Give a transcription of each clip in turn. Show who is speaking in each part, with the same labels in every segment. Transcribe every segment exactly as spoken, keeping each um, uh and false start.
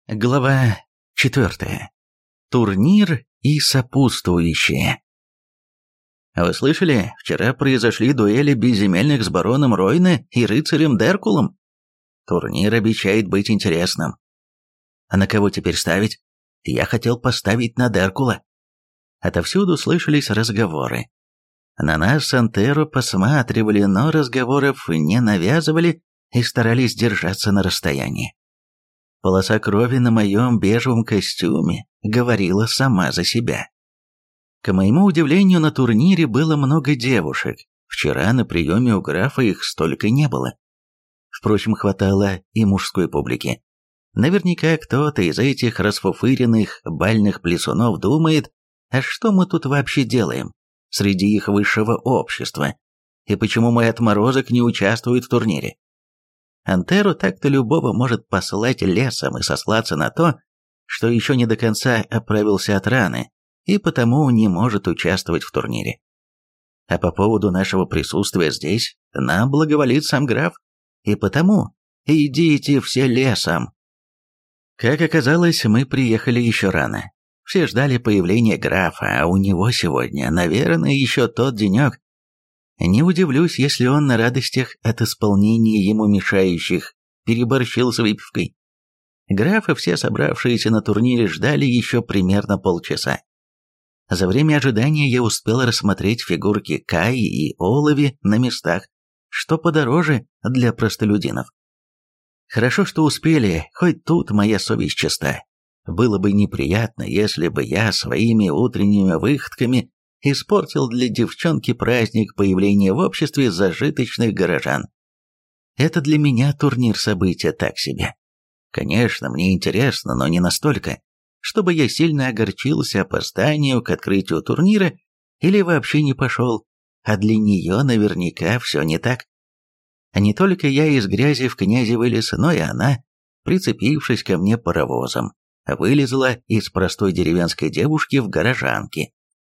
Speaker 1: Глава четвертая. Турнир и сопутствующие. Вы слышали, вчера произошли дуэли безземельных с бароном Ройне и рыцарем Деркулом? Турнир обещает быть интересным. А на кого теперь ставить? Я хотел поставить на Деркула. Отовсюду слышались разговоры. На нас с Антеро посматривали, но разговоров не навязывали и старались держаться на расстоянии. Полоса крови на моем бежевом костюме говорила сама за себя. К моему удивлению, на турнире было много девушек. Вчера на приеме у графа их столько не было. Впрочем, хватало и мужской публики. Наверняка кто-то из этих расфуфыренных бальных плясунов думает, а что мы тут вообще делаем среди их высшего общества, и почему мой отморозок не участвует в турнире. Антеро так-то любого может послать лесом и сослаться на то, что еще не до конца оправился от раны и потому не может участвовать в турнире. А по поводу нашего присутствия здесь нам благоволит сам граф, и потому идите все лесом. Как оказалось, мы приехали еще рано. Все ждали появления графа, а у него сегодня, наверное, еще тот денек. Не удивлюсь, если он на радостях от исполнения ему мешающих переборщил с выпивкой. Графа все собравшиеся на турнире ждали еще примерно полчаса. За время ожидания я успел рассмотреть фигурки Каи и Олови на местах, что подороже для простолюдинов. Хорошо, что успели, хоть тут моя совесть чиста. Было бы неприятно, если бы я своими утренними выходками испортил для девчонки праздник появления в обществе зажиточных горожан. Это для меня турнир события так себе. Конечно, мне интересно, но не настолько, чтобы я сильно огорчился опозданию к открытию турнира или вообще не пошел, а для нее наверняка все не так. А не только я из грязи в князи вылез, но и она, прицепившись ко мне паровозом, вылезла из простой деревенской девушки в горожанки.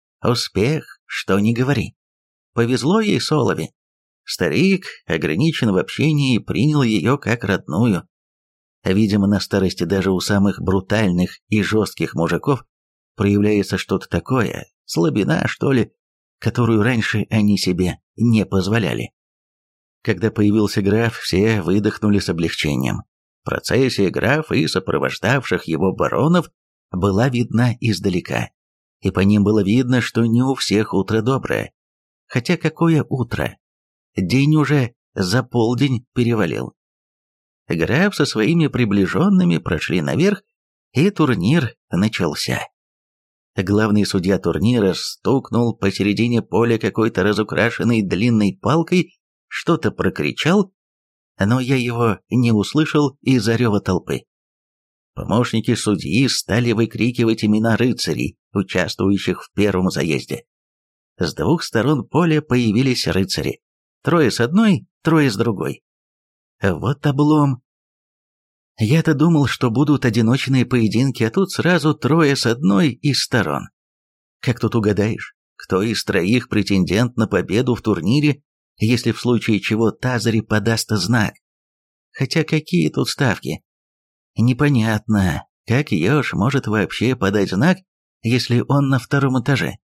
Speaker 1: Успех, что ни говори. Повезло ей Солове. Старик ограничен в общении и принял ее как родную. Видимо, на старости даже у самых брутальных и жестких мужиков проявляется что-то такое, слабина, что ли, которую раньше они себе не позволяли. Когда появился граф, все выдохнули с облегчением. Процессия графа и сопровождавших его баронов была видна издалека. И по ним было видно, что не у всех утро доброе. Хотя какое утро? День уже за полдень перевалил. Граф со своими приближенными прошли наверх, и турнир начался. Главный судья турнира стукнул посередине поля какой-то разукрашенной длинной палкой, что-то прокричал, но я его не услышал из-за рева толпы. Помощники судьи стали выкрикивать имена рыцарей, участвующих в первом заезде. С двух сторон поля появились рыцари. Трое с одной, трое с другой. Вот облом. Я-то думал, что будут одиночные поединки, а тут сразу трое с одной из сторон. Как тут угадаешь, кто из троих претендент на победу в турнире, если в случае чего Тазари подаст знак? Хотя какие тут ставки? Непонятно, как еж может вообще подать знак, если он на втором этаже.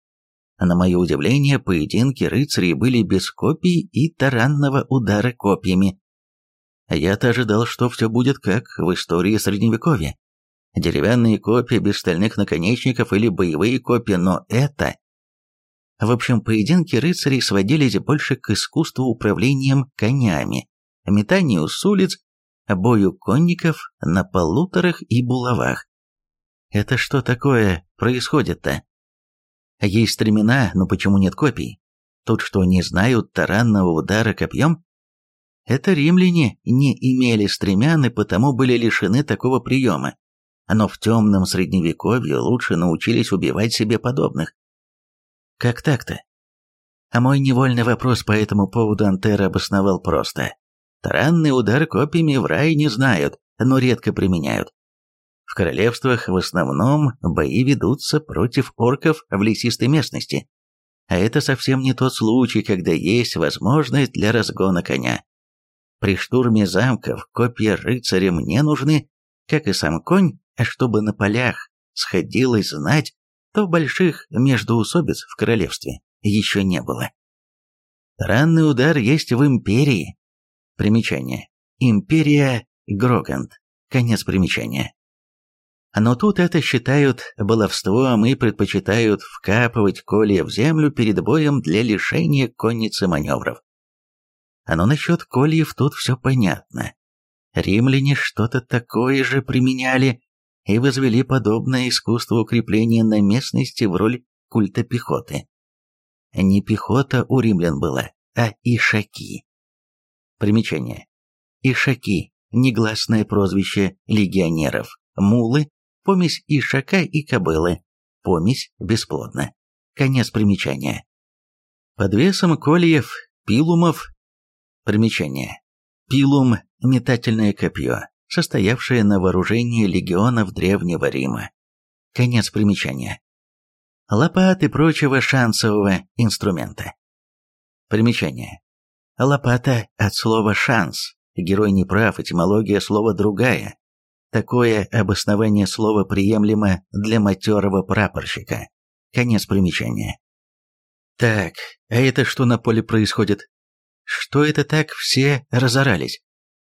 Speaker 1: На мое удивление, поединки рыцарей были без копий и таранного удара копьями. Я-то ожидал, что все будет как в истории Средневековья. Деревянные копья без стальных наконечников или боевые копья, но это... В общем, поединки рыцарей сводились больше к искусству управлением конями, метанию с улиц, бою конников на полуторах и булавах. Это что такое происходит-то? Есть стремена, но почему нет копий? Тут что, не знают таранного удара копьем? Это римляне не имели стремян и потому были лишены такого приема. Но в темном средневековье лучше научились убивать себе подобных. Как так-то? А мой невольный вопрос по этому поводу Антеро обосновал просто. Таранный удар копьями в рай не знают, но редко применяют. В королевствах в основном бои ведутся против орков в лесистой местности. А это совсем не тот случай, когда есть возможность для разгона коня. При штурме замков копья рыцарям не нужны, как и сам конь, а чтобы на полях сходилась знать, то больших междоусобиц в королевстве еще не было. Ранный удар есть в империи. Примечание. Империя Грогант. Конец примечания. Но тут это считают баловством и предпочитают вкапывать колья в землю перед боем для лишения конницы маневров. Но насчет кольев тут все понятно. Римляне что-то такое же применяли и возвели подобное искусство укрепления на местности в роль культа пехоты. Не пехота у римлян была, а ишаки. Примечание. Ишаки – негласное прозвище легионеров, мулы – помесь ишака и кобылы, помесь бесплодна. Конец примечания. Под весом кольев, пилумов. Примечание. Пилум – метательное копье, состоявшее на вооружении легионов Древнего Рима. Конец примечания. Лопат и прочего шансового инструмента. Примечание. Лопата от слова «шанс». Герой не прав, этимология слова другая. Такое обоснование слова приемлемо для матерого прапорщика. Конец примечания. Так, а это что на поле происходит? Что это так все разорались?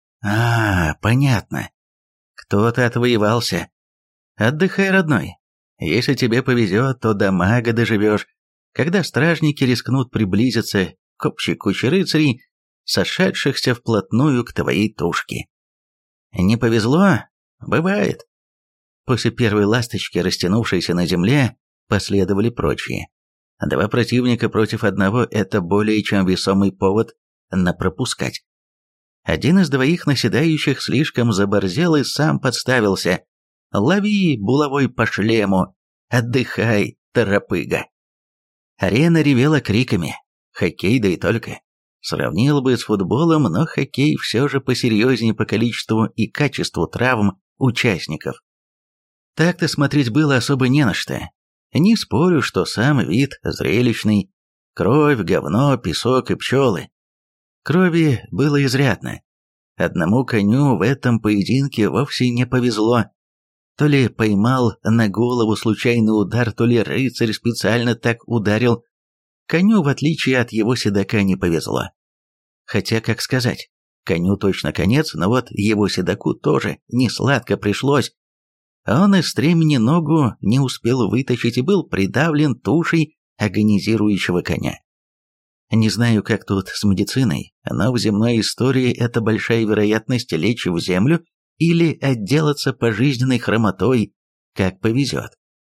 Speaker 1: А, понятно. Кто-то отвоевался. Отдыхай, родной. Если тебе повезет, то до мага доживешь, когда стражники рискнут приблизиться к общей куче рыцарей, сошедшихся вплотную к твоей тушке. Не повезло? Бывает. После первой ласточки, растянувшейся на земле, последовали прочие. Два противника против одного – это более чем весомый повод напропускать. Один из двоих наседающих слишком заборзел и сам подставился. Лови булавой по шлему, отдыхай, торопыга. Арена ревела криками. Хоккей, да и только. Сравнил бы с футболом, но хоккей все же посерьезнее по количеству и качеству травм участников. Так-то смотреть было особо не на что. Не спорю, что сам вид зрелищный. Кровь, говно, песок и пчелы. Крови было изрядно. Одному коню в этом поединке вовсе не повезло. То ли поймал на голову случайный удар, то ли рыцарь специально так ударил. Коню, в отличие от его седока, не повезло. Хотя, как сказать, коню точно конец, но вот его седоку тоже не сладко пришлось. Он из стремени ногу не успел вытащить и был придавлен тушей агонизирующего коня. Не знаю, как тут с медициной, но в земной истории это большая вероятность лечь в землю или отделаться пожизненной хромотой, как повезет.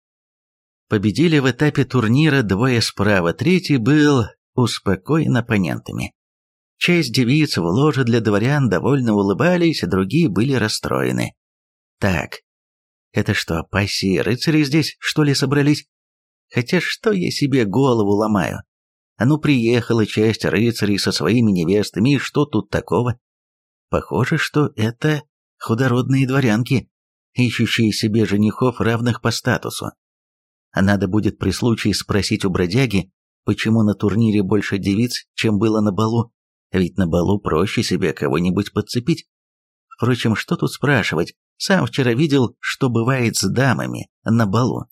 Speaker 1: Победили в этапе турнира двое справа, третий был успокоен оппонентами. Часть девиц в ложе для дворян довольно улыбались, другие были расстроены. Так, это что, пассии рыцари здесь, что ли, собрались? Хотя что я себе голову ломаю? А ну, приехала часть рыцарей со своими невестами, и что тут такого? Похоже, что это худородные дворянки, ищущие себе женихов, равных по статусу. А надо будет при случае спросить у бродяги, почему на турнире больше девиц, чем было на балу, ведь на балу проще себе кого-нибудь подцепить. Впрочем, что тут спрашивать, сам вчера видел, что бывает с дамами на балу.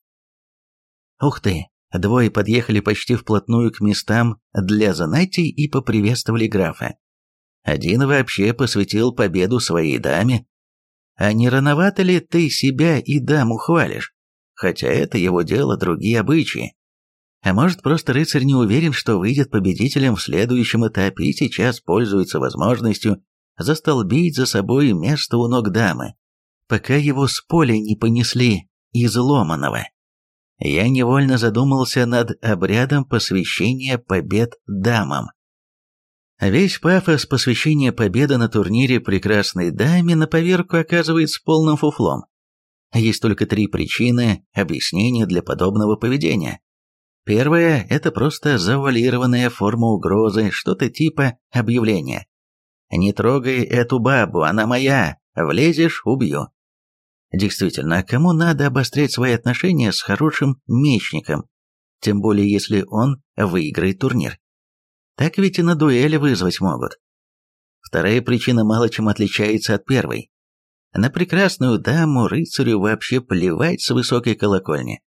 Speaker 1: Ух ты, двое подъехали почти вплотную к местам для занятий и поприветствовали графа. Один вообще посвятил победу своей даме. А не рановато ли ты себя и даму хвалишь? Хотя это его дело, другие обычаи. А может, просто рыцарь не уверен, что выйдет победителем в следующем этапе и сейчас пользуется возможностью застолбить за собой место у ног дамы, пока его с поля не понесли изломанного. Я невольно задумался над обрядом посвящения побед дамам. Весь пафос посвящения победы на турнире прекрасной даме на поверку оказывается полным фуфлом. Есть только три причины объяснения для подобного поведения. Первая – это просто завуалированная форма угрозы, что-то типа объявления. «Не трогай эту бабу, она моя, влезешь – убью». Действительно, кому надо обострять свои отношения с хорошим мечником, тем более если он выиграет турнир? Так ведь и на дуэли вызвать могут. Вторая причина мало чем отличается от первой. На прекрасную даму рыцарю вообще плевать с высокой колокольни.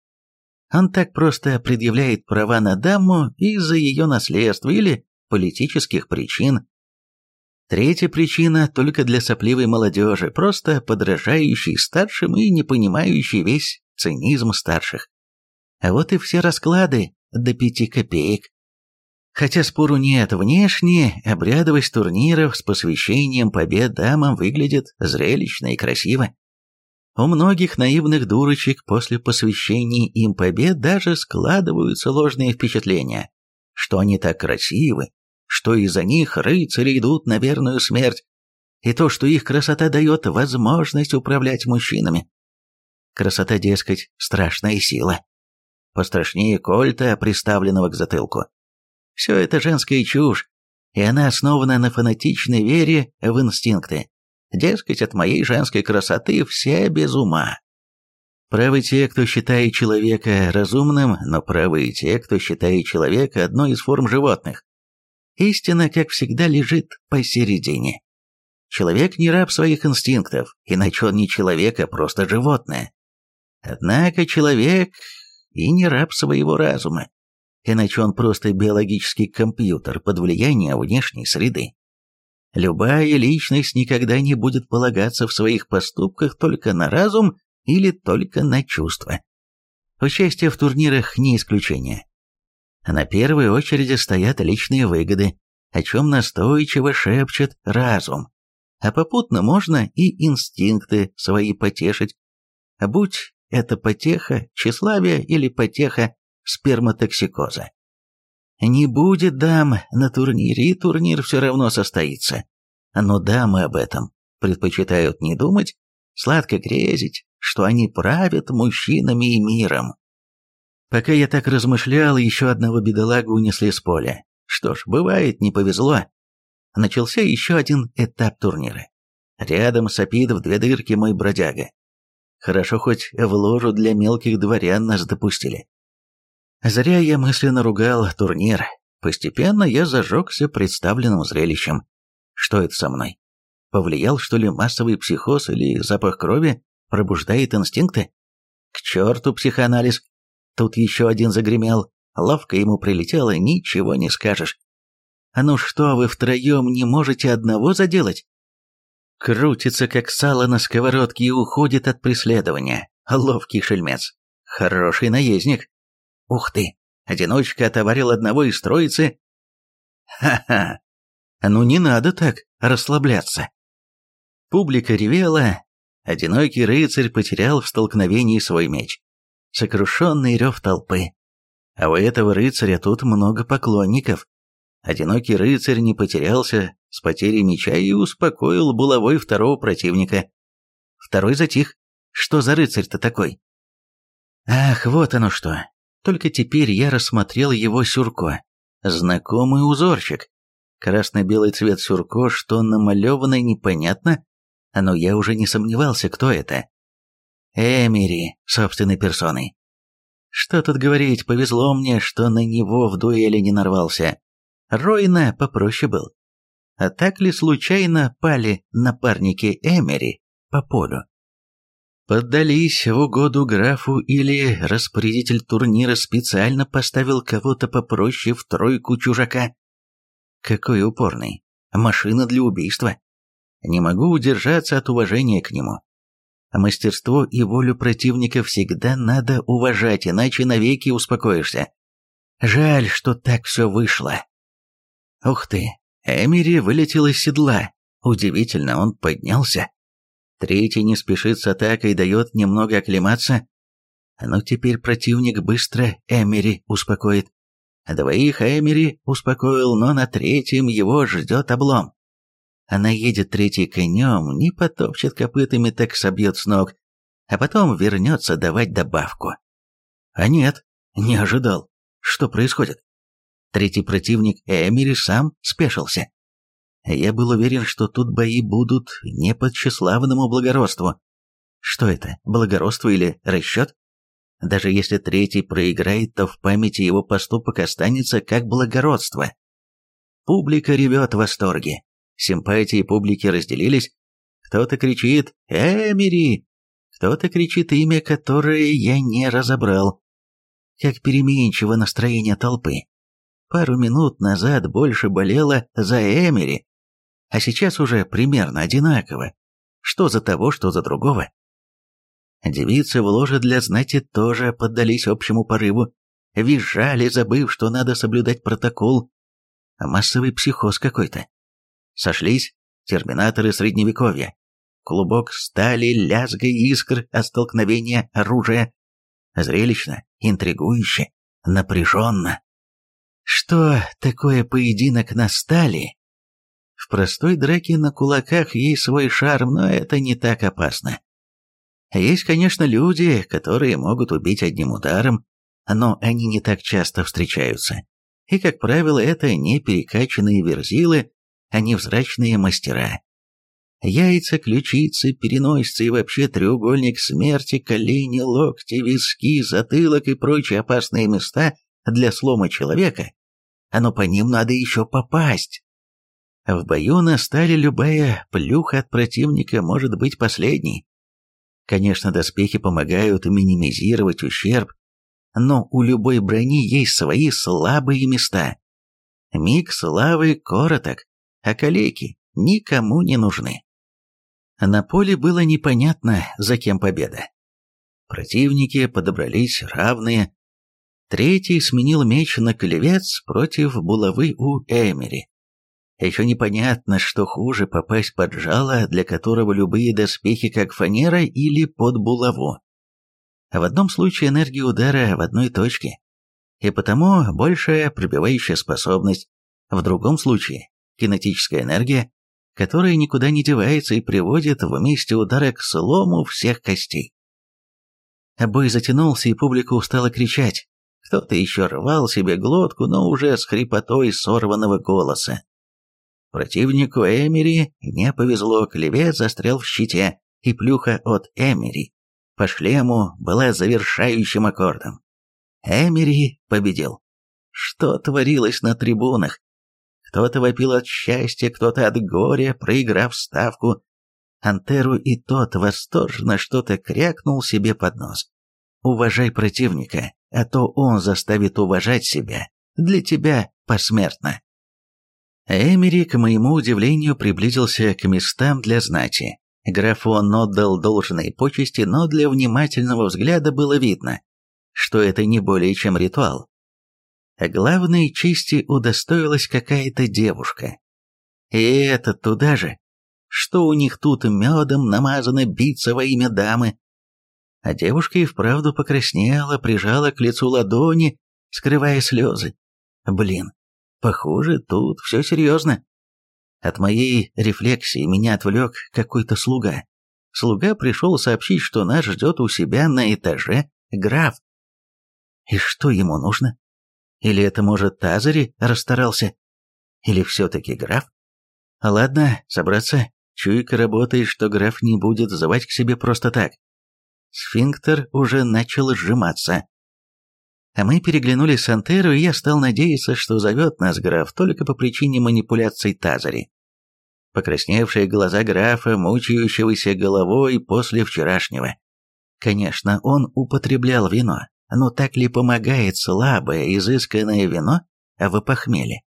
Speaker 1: Он так просто предъявляет права на даму из-за ее наследства или политических причин. Третья причина только для сопливой молодежи, просто подражающей старшим и не понимающей весь цинизм старших. А вот и все расклады до пяти копеек. Хотя спору нет, внешне обрядовость турниров с посвящением побед дамам выглядит зрелищно и красиво. У многих наивных дурочек после посвящения им побед даже складываются ложные впечатления, что они так красивы, что из-за них рыцари идут на верную смерть, и то, что их красота дает возможность управлять мужчинами. Красота, дескать, страшная сила. Пострашнее кольта, приставленного к затылку. Все это женская чушь, и она основана на фанатичной вере в инстинкты. Дескать, от моей женской красоты все без ума. Правы те, кто считает человека разумным, но правы и те, кто считает человека одной из форм животных. Истина, как всегда, лежит посередине. Человек не раб своих инстинктов, иначе он не человек, а просто животное. Однако человек и не раб своего разума, иначе он просто биологический компьютер под влиянием внешней среды. Любая личность никогда не будет полагаться в своих поступках только на разум или только на чувства. Участие в турнирах не исключение. На первой очереди стоят личные выгоды, о чем настойчиво шепчет разум. А попутно можно и инстинкты свои потешить. Будь это потеха тщеславия или потеха сперматоксикоза. Не будет дам на турнире, и турнир все равно состоится. Но дамы об этом предпочитают не думать, сладко грезить, что они правят мужчинами и миром. Пока я так размышлял, еще одного бедолагу унесли с поля. Что ж, бывает, не повезло. Начался еще один этап турнира. Рядом сопит в две дырки мой бродяга. Хорошо, хоть в ложу для мелких дворян нас допустили. Зря я мысленно ругал турнир. Постепенно я зажегся представленным зрелищем. Что это со мной? Повлиял, что ли, массовый психоз или запах крови пробуждает инстинкты? К черту психоанализ. Тут еще один загремел. Ловко ему прилетело, ничего не скажешь. А ну что, вы втроем не можете одного заделать? Крутится, как сало на сковородке, и уходит от преследования. Ловкий шельмец. Хороший наездник. Ух ты, одиночка отоварил одного из троицы. Ха-ха. Ну не надо так расслабляться. Публика ревела. Одинокий рыцарь потерял в столкновении свой меч. Сокрушенный рев толпы. А у этого рыцаря тут много поклонников. Одинокий рыцарь не потерялся с потерей меча и успокоил булавой второго противника. Второй затих. Что за рыцарь-то такой? Ах, вот оно что. Только теперь я рассмотрел его сюрко. Знакомый узорчик. Красно-белый цвет сюрко, что намалевано непонятно, но я уже не сомневался, кто это. Эмери, собственной персоной. Что тут говорить, повезло мне, что на него в дуэли не нарвался. Ройна попроще был. А так ли случайно пали напарники Эмери по полю? Поддались в угоду графу или распорядитель турнира специально поставил кого-то попроще в тройку чужака? Какой упорный. Машина для убийства. Не могу удержаться от уважения к нему. Мастерство и волю противника всегда надо уважать, иначе навеки успокоишься. Жаль, что так все вышло. Ух ты, Эмери вылетел из седла. Удивительно, он поднялся. Третий не спешит с атакой, дает немного оклематься. Но теперь противник быстро Эмери успокоит. Двоих Эмери успокоил, но на третьем его ждет облом. Она едет третий конем, не потопчет копытами, так собьет с ног, а потом вернется давать добавку. А нет, не ожидал. Что происходит? Третий противник Эмери сам спешился. Я был уверен, что тут бои будут не по тщеславному благородству. Что это, благородство или расчет? Даже если третий проиграет, то в памяти его поступок останется как благородство. Публика ревет в восторге. Симпатии публики разделились. Кто-то кричит «Эмери!», кто-то кричит имя, которое я не разобрал. Как переменчиво настроение толпы. Пару минут назад больше болело за Эмери, а сейчас уже примерно одинаково. Что за того, что за другого. Девицы в ложе для знати тоже поддались общему порыву, визжали, забыв, что надо соблюдать протокол. Массовый психоз какой-то. Сошлись терминаторы средневековья. Клубок стали, лязга искр от столкновения оружия. Зрелищно, интригующе, напряженно. Что такое поединок на стали? В простой драке на кулаках есть свой шарм, но это не так опасно. Есть, конечно, люди, которые могут убить одним ударом, но они не так часто встречаются. И, как правило, это не перекачанные верзилы, а невзрачные мастера. Яйца, ключицы, переносицы и вообще треугольник смерти, колени, локти, виски, затылок и прочие опасные места для слома человека, но по ним надо еще попасть. В бою на стали любая плюха от противника может быть последней. Конечно, доспехи помогают минимизировать ущерб, но у любой брони есть свои слабые места. Миг славы короток, а калеки никому не нужны. На поле было непонятно, за кем победа. Противники подобрались равные. Третий сменил меч на клевец против булавы у Эмери. Еще непонятно, что хуже, попасть под жало, для которого любые доспехи как фанера, или под булаву. В одном случае энергия удара в одной точке, и потому большая пробивающая способность, в другом случае кинетическая энергия, которая никуда не девается и приводит в месте удара к слому всех костей. Бой затянулся, и публика устала кричать. Кто-то еще рвал себе глотку, но уже с хрипотой сорванного голоса. Противнику Эмери не повезло, клевец застрял в щите, и плюха от Эмери по шлему была завершающим аккордом. Эмери победил. Что творилось на трибунах? Кто-то вопил от счастья, кто-то от горя, проиграв ставку. Антеру и тот восторженно что-то крякнул себе под нос. «Уважай противника, а то он заставит уважать себя. Для тебя посмертно». Эмери, к моему удивлению, приблизился к местам для знати. Графу он отдал должные почести, но для внимательного взгляда было видно, что это не более чем ритуал. А главной чести удостоилась какая-то девушка. И это туда же. Что у них тут медом намазано биться во имя дамы? А девушка и вправду покраснела, прижала к лицу ладони, скрывая слезы. Блин, похоже, тут все серьезно. От моей рефлексии меня отвлек какой-то слуга. Слуга пришел сообщить, что нас ждет у себя на этаже граф. И что ему нужно? Или это, может, Тазари расстарался? Или все-таки граф? Ладно, собраться. Чуйка работает, что граф не будет звать к себе просто так. Сфинктер уже начал сжиматься. А мы переглянулись с Антеру, и я стал надеяться, что зовет нас граф только по причине манипуляций Тазари. Покрасневшие глаза графа, мучающегося головой после вчерашнего. Конечно, он употреблял вино, но так ли помогает слабое, изысканное вино в похмелье?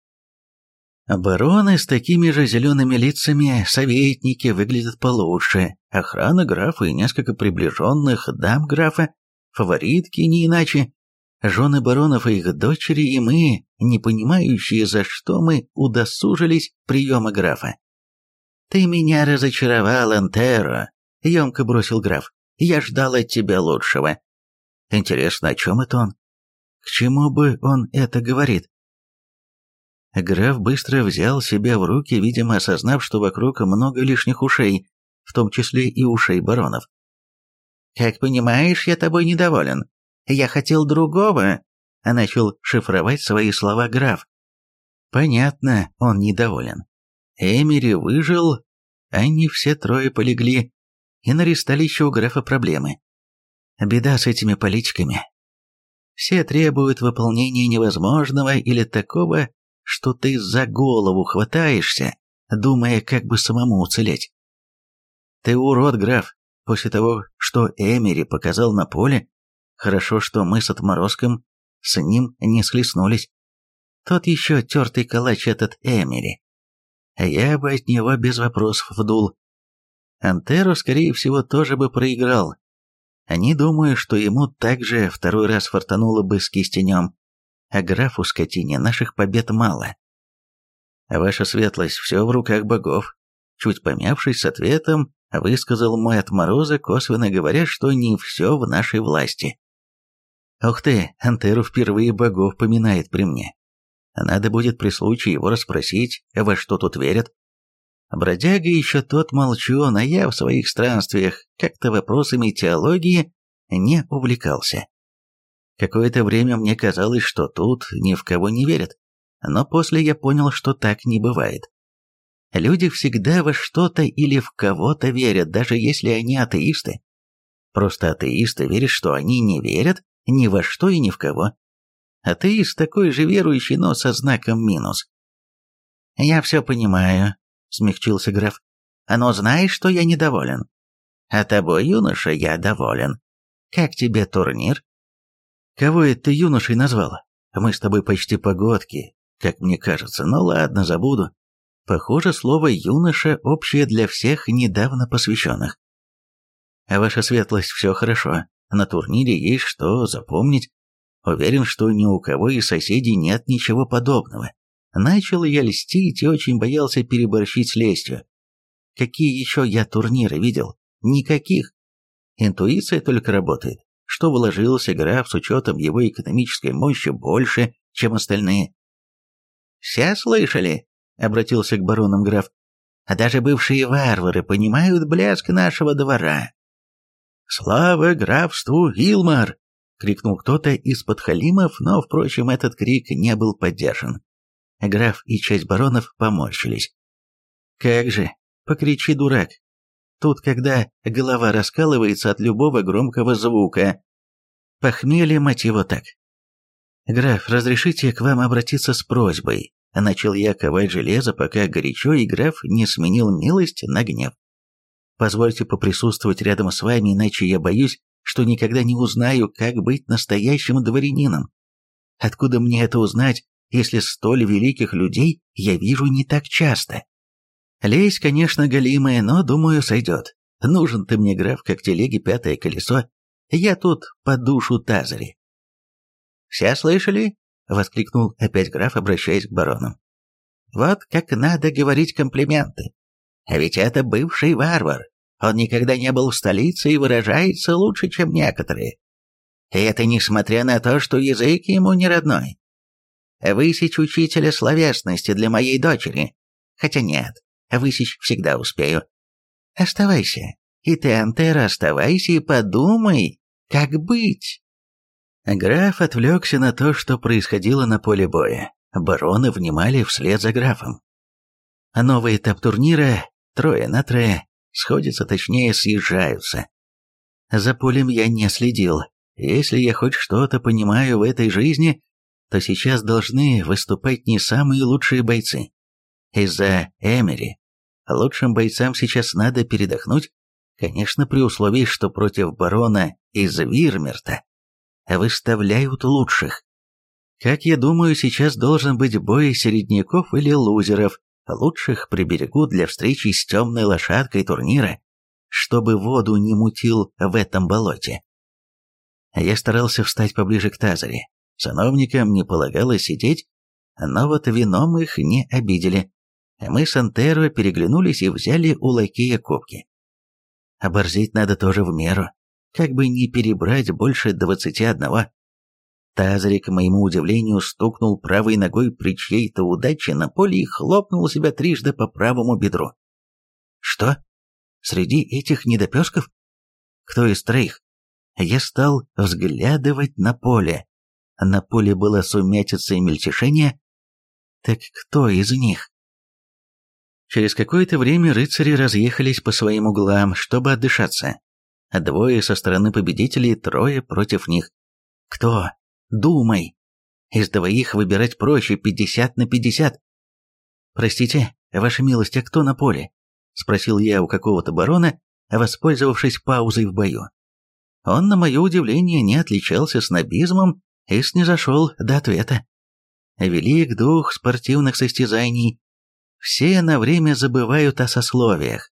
Speaker 1: Бароны с такими же зелеными лицами, советники выглядят получше, охрана графа и несколько приближенных дам графа, фаворитки не иначе, жены баронов и их дочери, и мы, не понимающие, за что мы удосужились приема графа. «Ты меня разочаровал, Антеро», — емко бросил граф. «Я ждал от тебя лучшего». Интересно, о чем это он? К чему бы он это говорит? Граф быстро взял себя в руки, видимо, осознав, что вокруг много лишних ушей, в том числе и ушей баронов. «Как понимаешь, я тобой недоволен. Я хотел другого», — начал шифровать свои слова граф. Понятно, он недоволен. Эмери выжил, они все трое полегли, и на ристалище у графа проблемы. Беда с этими политиками. Все требуют выполнения невозможного или такого, что ты за голову хватаешься, думая, как бы самому уцелеть. Ты урод, граф. После того, что Эмери показал на поле, хорошо, что мы с отморозком с ним не схлестнулись. Тот еще тертый калач этот Эмери. А я бы от него без вопросов вдул. Антеро, скорее всего, тоже бы проиграл. Не думаю, что ему также второй раз фартануло бы с кистенем. А графу скотине наших побед мало. Ваша светлость, все в руках богов. Чуть помявшись с ответом, высказал мой отморозок, косвенно говоря, что не все в нашей власти. Ух ты, Антеро впервые богов поминает при мне. Надо будет при случае его расспросить, во что тут верят. Бродяга еще тот молчун, а я в своих странствиях как-то вопросами теологии не увлекался. Какое-то время мне казалось, что тут ни в кого не верят, но после я понял, что так не бывает. Люди всегда во что-то или в кого-то верят, даже если они атеисты. Просто атеисты верят, что они не верят ни во что и ни в кого. Атеист такой же верующий, но со знаком минус. «Я все понимаю», — смягчился граф. «Но знаешь, что я недоволен? А тобой, юноша, я доволен. Как тебе турнир?» «Кого это ты юношей назвала? Мы с тобой почти погодки, как мне кажется. Ну ладно, забуду. Похоже, слово «юноша» общее для всех недавно посвященных. А ваша светлость, все хорошо. На турнире есть что запомнить. Уверен, что ни у кого из соседей нет ничего подобного. Начал я льстить и очень боялся переборщить с лестью. Какие еще я турниры видел? Никаких. Интуиция только работает. Что вложился граф с учетом его экономической мощи больше, чем остальные. «Все слышали?» — обратился к баронам граф. «А даже бывшие варвары понимают блеск нашего двора». «Слава графству Илмар!» — крикнул кто-то из подхалимов, но, впрочем, этот крик не был поддержан. Граф и часть баронов поморщились. «Как же, покричи, дурак. Тут, когда голова раскалывается от любого громкого звука. Похмелье, мать его, так. Граф, разрешите к вам обратиться с просьбой?» Начал я ковать железо, пока горячо, и граф не сменил милость на гнев. «Позвольте поприсутствовать рядом с вами, иначе я боюсь, что никогда не узнаю, как быть настоящим дворянином. Откуда мне это узнать, если столь великих людей я вижу не так часто? Лезь, конечно, голимая, но, думаю, сойдет. Нужен ты мне, граф, как телеге пятое колесо. Я тут по душу Тазари». «Все слышали?» — воскликнул опять граф, обращаясь к барону. «Вот как надо говорить комплименты. А ведь это бывший варвар. Он никогда не был в столице и выражается лучше, чем некоторые. И это несмотря на то, что язык ему не родной. Высечь учителя словесности для моей дочери. Хотя нет, высечь всегда успею. Оставайся. И ты, Антера, оставайся и подумай, как быть». Граф отвлекся на то, что происходило на поле боя. Бароны внимали вслед за графом. Новый этап турнира, трое на трое, сходятся, точнее съезжаются. За полем я не следил. Если я хоть что-то понимаю в этой жизни, то сейчас должны выступать не самые лучшие бойцы. Из-за Эмери лучшим бойцам сейчас надо передохнуть, конечно, при условии, что против барона из Вирмерта выставляют лучших. Как я думаю, сейчас должен быть бой середняков или лузеров, лучших приберегут для встречи с темной лошадкой турнира, чтобы воду не мутил в этом болоте. Я старался встать поближе к Тазари. Сановникам не полагалось сидеть, но вот вином их не обидели. Мы с Антеро переглянулись и взяли у лакея кубки. Оборзеть надо тоже в меру, как бы не перебрать больше двадцати одного. Тазари, к моему удивлению, стукнул правой ногой при чьей-то удаче на поле и хлопнул себя трижды по правому бедру. Что? Среди этих недопесков? Кто из троих? Я стал взглядывать на поле. На поле было сумятица и мельтешение. Так кто из них? Через какое-то время рыцари разъехались по своим углам, чтобы отдышаться. Двое со стороны победителей, трое против них. Кто? Думай. Из двоих выбирать проще, пятьдесят на пятьдесят. «Простите, ваша милость, а кто на поле?» — спросил я у какого-то барона, воспользовавшись паузой в бою. Он, на мое удивление, не отличался снобизмом и снизошел до ответа. Велик дух спортивных состязаний. Все на время забывают о сословиях.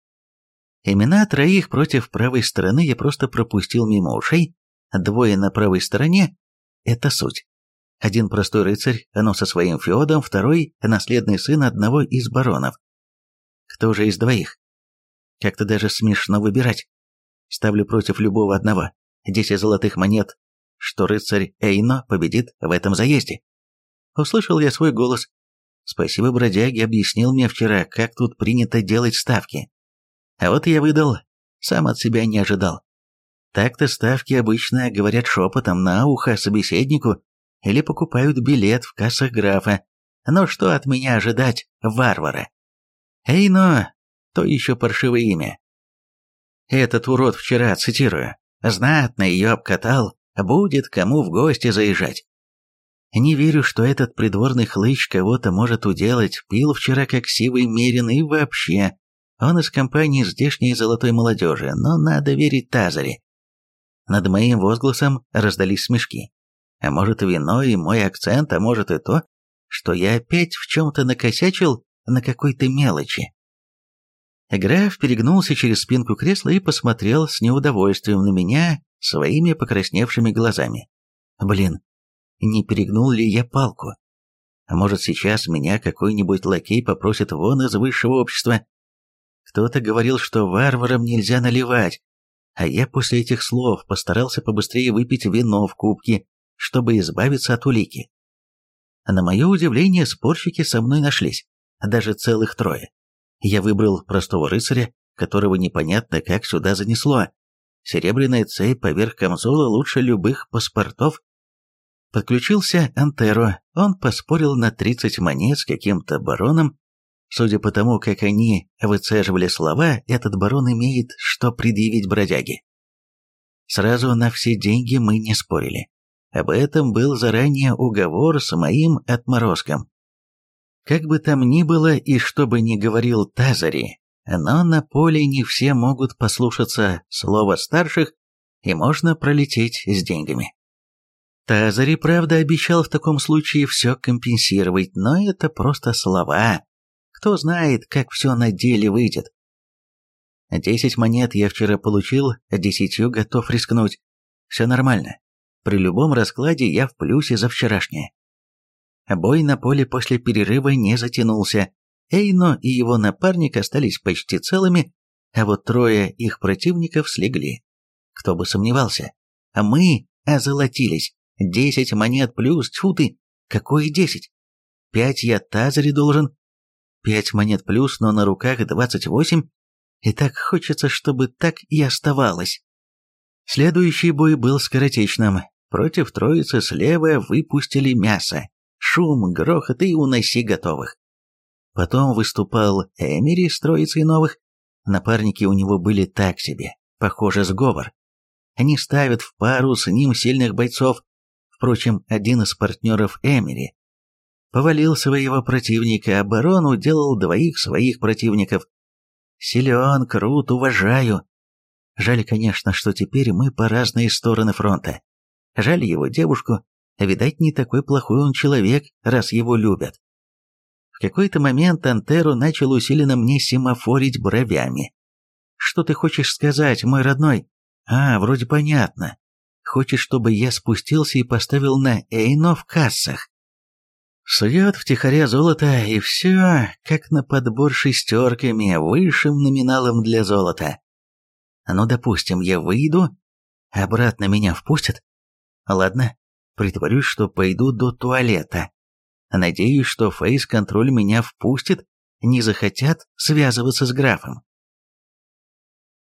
Speaker 1: Имена троих против правой стороны я просто пропустил мимо ушей. Двое на правой стороне – это суть. Один простой рыцарь, но со своим феодом, второй – наследный сын одного из баронов. Кто же из двоих? Как-то даже смешно выбирать. Ставлю против любого одного. Десять золотых монет, что рыцарь Эйно победит в этом заезде. Услышал я свой голос. Спасибо, бродяги, объяснил мне вчера, как тут принято делать ставки. А вот я выдал, сам от себя не ожидал. Так-то ставки обычно говорят шепотом на ухо собеседнику или покупают билет в кассах графа. Но что от меня ожидать, варвара? Эйно, то еще паршивое имя. Этот урод вчера, цитирую, знатно ее обкатал, будет кому в гости заезжать. Не верю, что этот придворный хлыщ кого-то может уделать, пил вчера как сивый мерин и вообще. Он из компании здешней золотой молодежи, но надо верить Тазаре. Над моим возгласом раздались смешки. А может, вино и мой акцент, а может и то, что я опять в чем-то накосячил на какой-то мелочи. Граф перегнулся через спинку кресла и посмотрел с неудовольствием на меня своими покрасневшими глазами. Блин, не перегнул ли я палку? А может, сейчас меня какой-нибудь лакей попросит вон из высшего общества? Кто-то говорил, что варварам нельзя наливать, а я после этих слов постарался побыстрее выпить вино в кубке, чтобы избавиться от улики. На мое удивление, спорщики со мной нашлись, даже целых трое. Я выбрал простого рыцаря, которого непонятно как сюда занесло. Серебряная цепь поверх камзола лучше любых паспортов. Подключился Антеро, он поспорил на тридцать монет с каким-то бароном. Судя по тому, как они выцеживали слова, этот барон имеет что предъявить бродяге. Сразу на все деньги мы не спорили. Об этом был заранее уговор с моим отморозком. Как бы там ни было и что бы ни говорил Тазари, но на поле не все могут послушаться слова старших, и можно пролететь с деньгами. Тазари, правда, обещал в таком случае все компенсировать, но это просто слова. Кто знает, как все на деле выйдет. Десять монет я вчера получил, десятью готов рискнуть. Все нормально. При любом раскладе я в плюсе за вчерашнее. Бой на поле после перерыва не затянулся. Эйно и его напарник остались почти целыми, а вот трое их противников слегли. Кто бы сомневался. А мы озолотились. Десять монет плюс, тьфу ты, какое десять? Пять я Тазари должен. Пять монет плюс, но на руках двадцать восемь. И так хочется, чтобы так и оставалось. Следующий бой был скоротечным. Против троицы слева выпустили мясо. Шум, грохот и уноси готовых. Потом выступал Эмери с троицей новых. Напарники у него были так себе, похоже, сговор. Они ставят в пару с ним сильных бойцов. Впрочем, один из партнеров Эмери повалил своего противника, а барон уделал двоих своих противников. Силен, крут, уважаю. Жаль, конечно, что теперь мы по разные стороны фронта. Жаль его девушку. Видать, не такой плохой он человек, раз его любят. В какой-то момент Антеро начал усиленно мне семафорить бровями. «Что ты хочешь сказать, мой родной?» «А, вроде понятно. Хочешь, чтобы я спустился и поставил на Эйно в кассах?» Сует втихаря золото, и все, как на подбор шестерками, высшим номиналом для золота. Ну, допустим, я выйду, обратно меня впустят? Ладно, притворюсь, что пойду до туалета. Надеюсь, что фейс-контроль меня впустит, не захотят связываться с графом.